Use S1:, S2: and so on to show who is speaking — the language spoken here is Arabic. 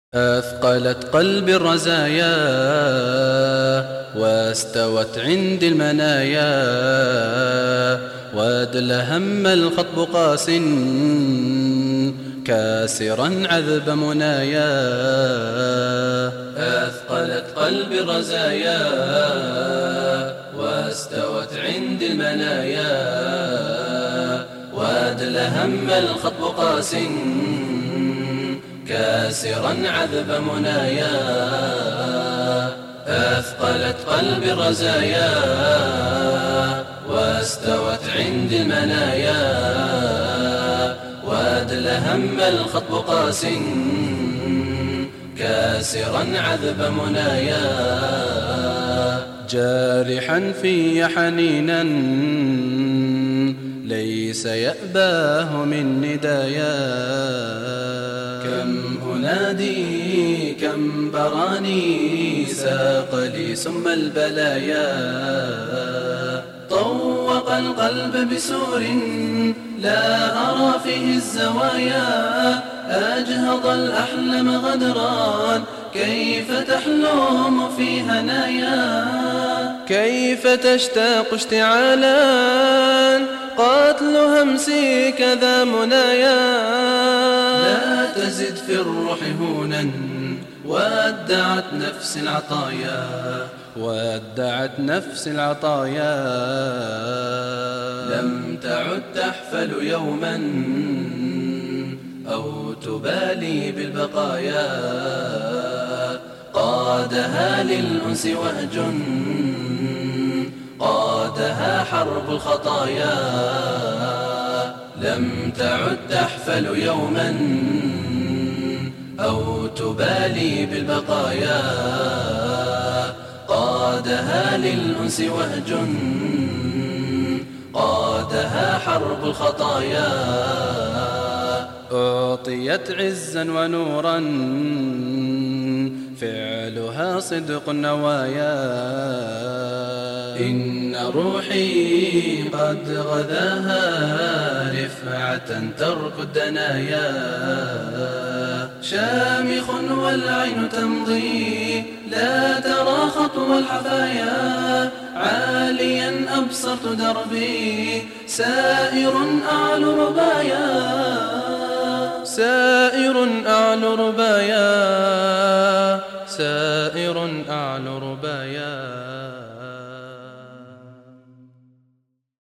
S1: أثقلت قلبي الرزايا واستوت عندي المنايا وادل هم الخطب قاس كاسرا عذب منايا. أثقلت قلبي الرزايا واستوت عندي المنايا وادل هم الخطب قاس كاسرا عذب منايا. أثقلت قلبي الرزايا واستوت عندي المنايا وادل هم الخطب قاس كاسرا عذب منايا. جارحا في حنينا ليس يأباه من ندايا كم أنادي كم براني ساق لي سم البلايا. طوق القلب بسور لا أرى فيه الزوايا أجهض الأحلام غدران كيف تحلم في هنايا كيف تشتاق اشتعالا قاتل همسي كذا منايا. لا تزد في الروح هونا ودعت نفس العطايا ودعت نفس العطايا. لم تعد تحفل يوما أو تبالي بالبقايا قادها للأنس وهج قادها حرب الخطايا. لم تعد تحفل يوما أو تبالي بالبقايا قادها للأنس وهج قادها حرب الخطايا. أعطيت عزا ونورا فعلها صدق النوايا. إن روحي قد غذاها رفعة ترك الدنايا. شامخ والعين تمضي لا ترى خطو الحفايا عاليا أبصرت دربي سائر أعلو ربايا سائر أعلو ربايا سائر أعلو ربايا.